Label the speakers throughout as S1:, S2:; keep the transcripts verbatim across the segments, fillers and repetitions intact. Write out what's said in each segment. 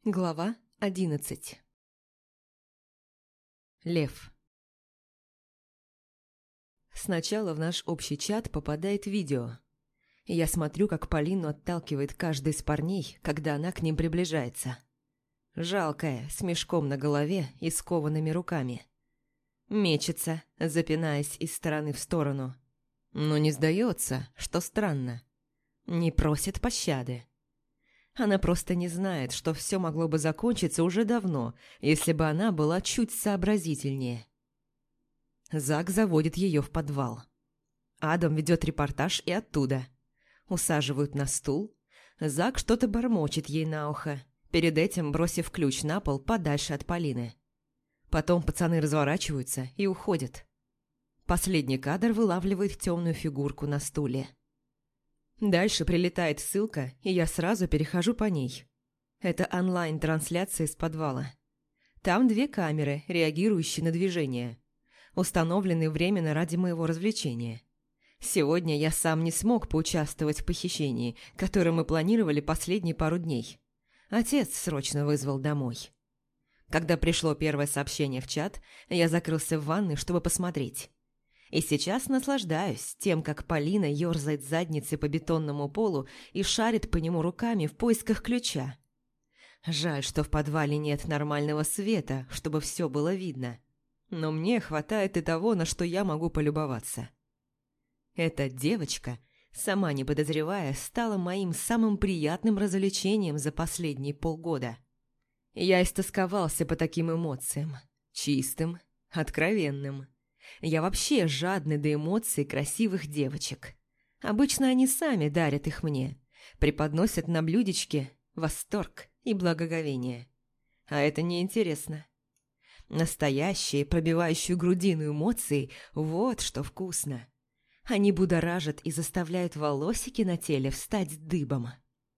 S1: Глава одиннадцать. Лев. Сначала в наш общий чат попадает видео. Я смотрю, как Полину отталкивает каждый из парней, когда она к ним приближается. Жалкая, с мешком на голове и скованными руками. Мечется, запинаясь из стороны в сторону. Но не сдается, что странно. Не просит пощады. Она просто не знает, что все могло бы закончиться уже давно, если бы она была чуть сообразительнее. Зак заводит ее в подвал. Адам ведет репортаж и оттуда. Усаживают на стул. Зак что-то бормочет ей на ухо, перед этим бросив ключ на пол подальше от Полины. Потом пацаны разворачиваются и уходят. Последний кадр вылавливает темную фигурку на стуле. Дальше прилетает ссылка, и я сразу перехожу по ней. Это онлайн-трансляция из подвала. Там две камеры, реагирующие на движение. Установлены временно ради моего развлечения. Сегодня я сам не смог поучаствовать в похищении, которое мы планировали последние пару дней. Отец срочно вызвал домой. Когда пришло первое сообщение в чат, я закрылся в ванной, чтобы посмотреть. И сейчас наслаждаюсь тем, как Полина ёрзает задницей по бетонному полу и шарит по нему руками в поисках ключа. Жаль, что в подвале нет нормального света, чтобы все было видно. Но мне хватает и того, на что я могу полюбоваться. Эта девочка, сама не подозревая, стала моим самым приятным развлечением за последние полгода. Я истосковался по таким эмоциям. Чистым, откровенным. Я вообще жадный до эмоций красивых девочек. Обычно они сами дарят их мне, преподносят на блюдечке восторг и благоговение. А это неинтересно. Настоящие, пробивающие грудину эмоции – вот что вкусно. Они будоражат и заставляют волосики на теле встать дыбом.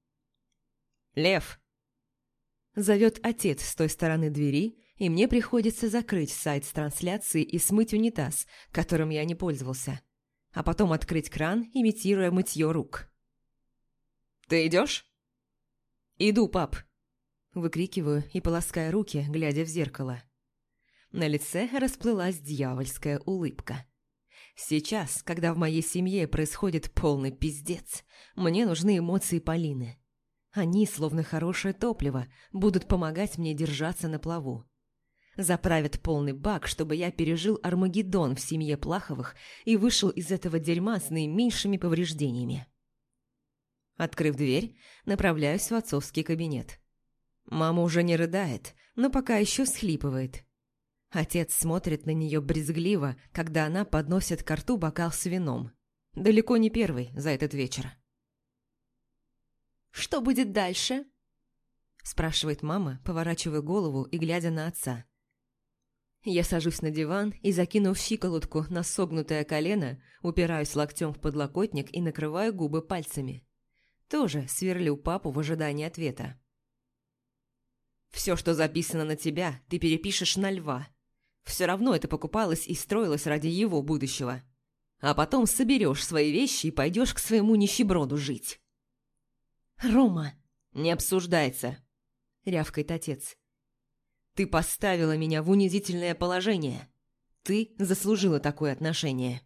S1: «Лев!» Зовет отец с той стороны двери, и мне приходится закрыть сайт с трансляцией и смыть унитаз, которым я не пользовался, а потом открыть кран, имитируя мытье рук. «Ты идешь?» «Иду, пап!» Выкрикиваю и полоскаю руки, глядя в зеркало. На лице расплылась дьявольская улыбка. Сейчас, когда в моей семье происходит полный пиздец, мне нужны эмоции Полины. Они, словно хорошее топливо, будут помогать мне держаться на плаву. Заправят полный бак, чтобы я пережил Армагеддон в семье Плаховых и вышел из этого дерьма с наименьшими повреждениями. Открыв дверь, направляюсь в отцовский кабинет. Мама уже не рыдает, но пока еще всхлипывает. Отец смотрит на нее брезгливо, когда она подносит ко рту бокал с вином. Далеко не первый за этот вечер. «Что будет дальше?» – спрашивает мама, поворачивая голову и глядя на отца. Я сажусь на диван и, закинув щиколотку на согнутое колено, упираюсь локтем в подлокотник и накрываю губы пальцами. Тоже сверлю папу в ожидании ответа. «Все, что записано на тебя, ты перепишешь на Льва. Все равно это покупалось и строилось ради его будущего. А потом соберешь свои вещи и пойдешь к своему нищеброду жить». «Рома!» «Не обсуждается», — рявкает отец. «Ты поставила меня в унизительное положение. Ты заслужила такое отношение».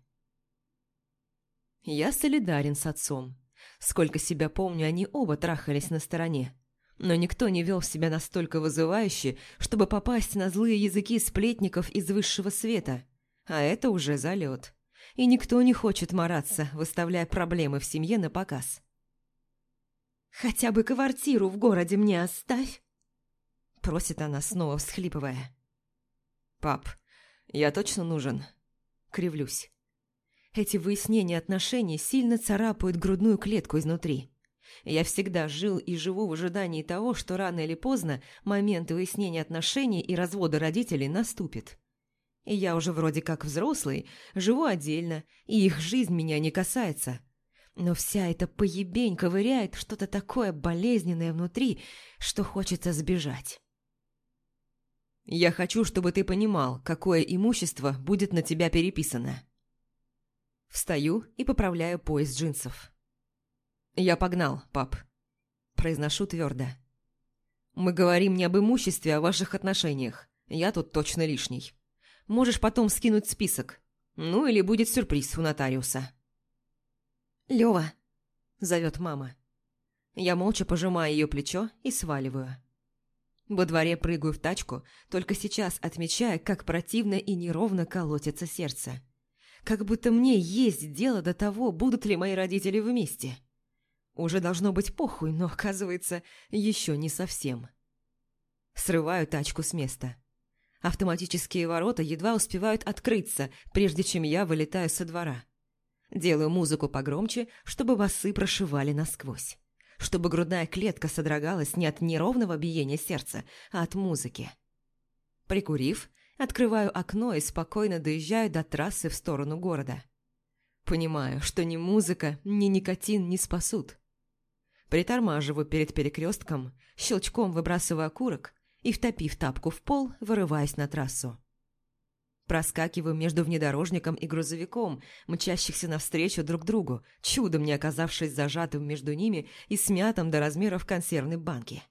S1: Я солидарен с отцом. Сколько себя помню, они оба трахались на стороне. Но никто не вел себя настолько вызывающе, чтобы попасть на злые языки сплетников из высшего света. А это уже залет. И никто не хочет мараться, выставляя проблемы в семье на показ. «Хотя бы квартиру в городе мне оставь!» Просит она, снова всхлипывая. «Пап, я точно нужен?» Кривлюсь. Эти выяснения отношений сильно царапают грудную клетку изнутри. Я всегда жил и живу в ожидании того, что рано или поздно момент выяснения отношений и развода родителей наступит. И я уже вроде как взрослый, живу отдельно, и их жизнь меня не касается. Но вся эта поебень ковыряет что-то такое болезненное внутри, что хочется сбежать. «Я хочу, чтобы ты понимал, какое имущество будет на тебя переписано». Встаю и поправляю пояс джинсов. «Я погнал, пап», – произношу твердо. Мы говорим не об имуществе, а о ваших отношениях. Я тут точно лишний. Можешь потом скинуть список. Ну или будет сюрприз у нотариуса». «Лёва», — зовет мама. Я молча пожимаю ее плечо и сваливаю. Во дворе прыгаю в тачку, только сейчас отмечая, как противно и неровно колотится сердце. Как будто мне есть дело до того, будут ли мои родители вместе. Уже должно быть похуй, но, оказывается, еще не совсем. Срываю тачку с места. Автоматические ворота едва успевают открыться, прежде чем я вылетаю со двора. Делаю музыку погромче, чтобы басы прошивали насквозь. Чтобы грудная клетка содрогалась не от неровного биения сердца, а от музыки. Прикурив, открываю окно и спокойно доезжаю до трассы в сторону города. Понимаю, что ни музыка, ни никотин не спасут. Притормаживаю перед перекрестком, щелчком выбрасываю окурок и, втопив тапку в пол, вырываюсь на трассу. Проскакиваю между внедорожником и грузовиком, мчащихся навстречу друг другу, чудом не оказавшись зажатым между ними и смятым до размеров консервной банки.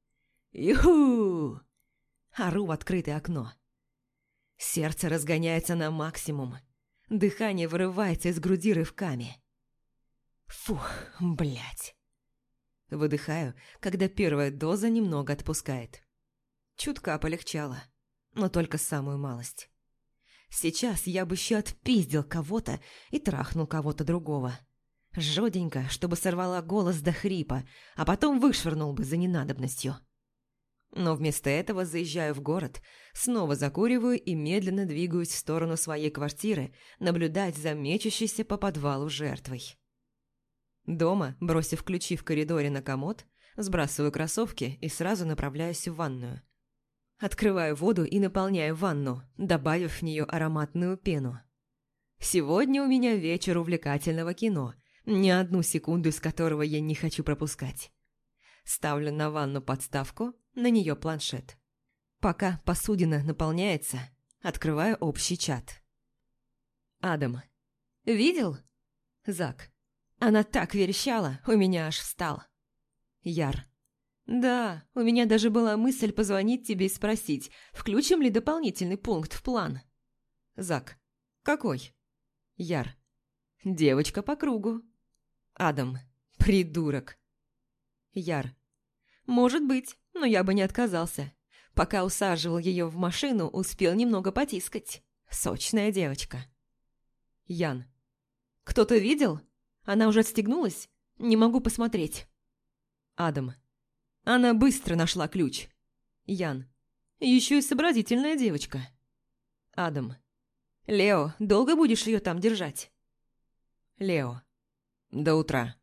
S1: «Ю-ху!» Ору в открытое окно. Сердце разгоняется на максимум. Дыхание вырывается из груди рывками. Фух, блядь. Выдыхаю, когда первая доза немного отпускает. Чутка полегчало, но только самую малость. Сейчас я бы еще отпиздил кого-то и трахнул кого-то другого. Жёденько, чтобы сорвала голос до хрипа, а потом вышвырнул бы за ненадобностью. Но вместо этого заезжаю в город, снова закуриваю и медленно двигаюсь в сторону своей квартиры, наблюдать за мечущейся по подвалу жертвой. Дома, бросив ключи в коридоре на комод, сбрасываю кроссовки и сразу направляюсь в ванную. Открываю воду и наполняю ванну, добавив в нее ароматную пену. Сегодня у меня вечер увлекательного кино, ни одну секунду из которого я не хочу пропускать. Ставлю на ванну подставку, на нее планшет. Пока посудина наполняется, открываю общий чат. Адам. «Видел?» Зак. «Она так верещала, у меня аж встал». Яр. «Да, у меня даже была мысль позвонить тебе и спросить, включим ли дополнительный пункт в план». Зак. «Какой?» Яр. «Девочка по кругу». Адам. «Придурок». Яр. «Может быть, но я бы не отказался. Пока усаживал ее в машину, успел немного потискать. Сочная девочка». Ян. «Кто-то видел? Она уже отстегнулась? Не могу посмотреть». Адам. «Она быстро нашла ключ». Ян. «Еще и сообразительная девочка». Адам. «Лео, долго будешь ее там держать?» Лео. «До утра».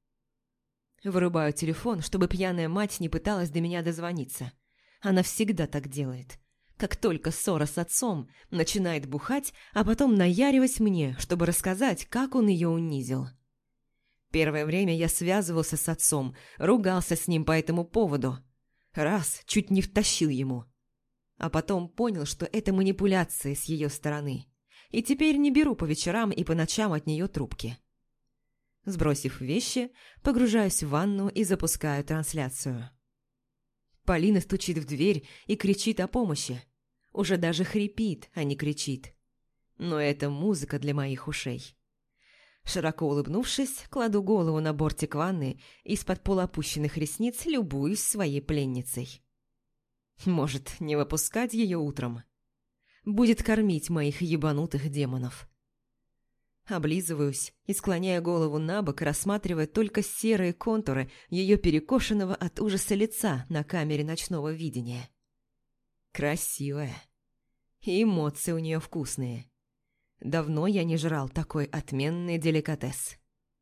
S1: Вырубаю телефон, чтобы пьяная мать не пыталась до меня дозвониться. Она всегда так делает. Как только ссора с отцом, начинает бухать, а потом наяривать мне, чтобы рассказать, как он ее унизил. Первое время я связывался с отцом, ругался с ним по этому поводу. Раз чуть не втащил ему. А потом понял, что это манипуляция с ее стороны. И теперь не беру по вечерам и по ночам от нее трубки. Сбросив вещи, погружаюсь в ванну и запускаю трансляцию. Полина стучит в дверь и кричит о помощи. Уже даже хрипит, а не кричит. Но это музыка для моих ушей. Широко улыбнувшись, кладу голову на бортик ванны и из-под полуопущенных ресниц любуюсь своей пленницей. Может, не выпускать ее утром? Будет кормить моих ебанутых демонов. Облизываюсь и склоняю голову на бок, рассматривая только серые контуры ее перекошенного от ужаса лица на камере ночного видения. Красивая. И эмоции у нее вкусные. Давно я не жрал такой отменный деликатес.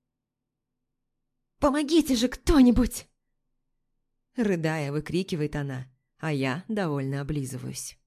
S1: «Помогите же кто-нибудь!» Рыдая, выкрикивает она, а я довольно облизываюсь.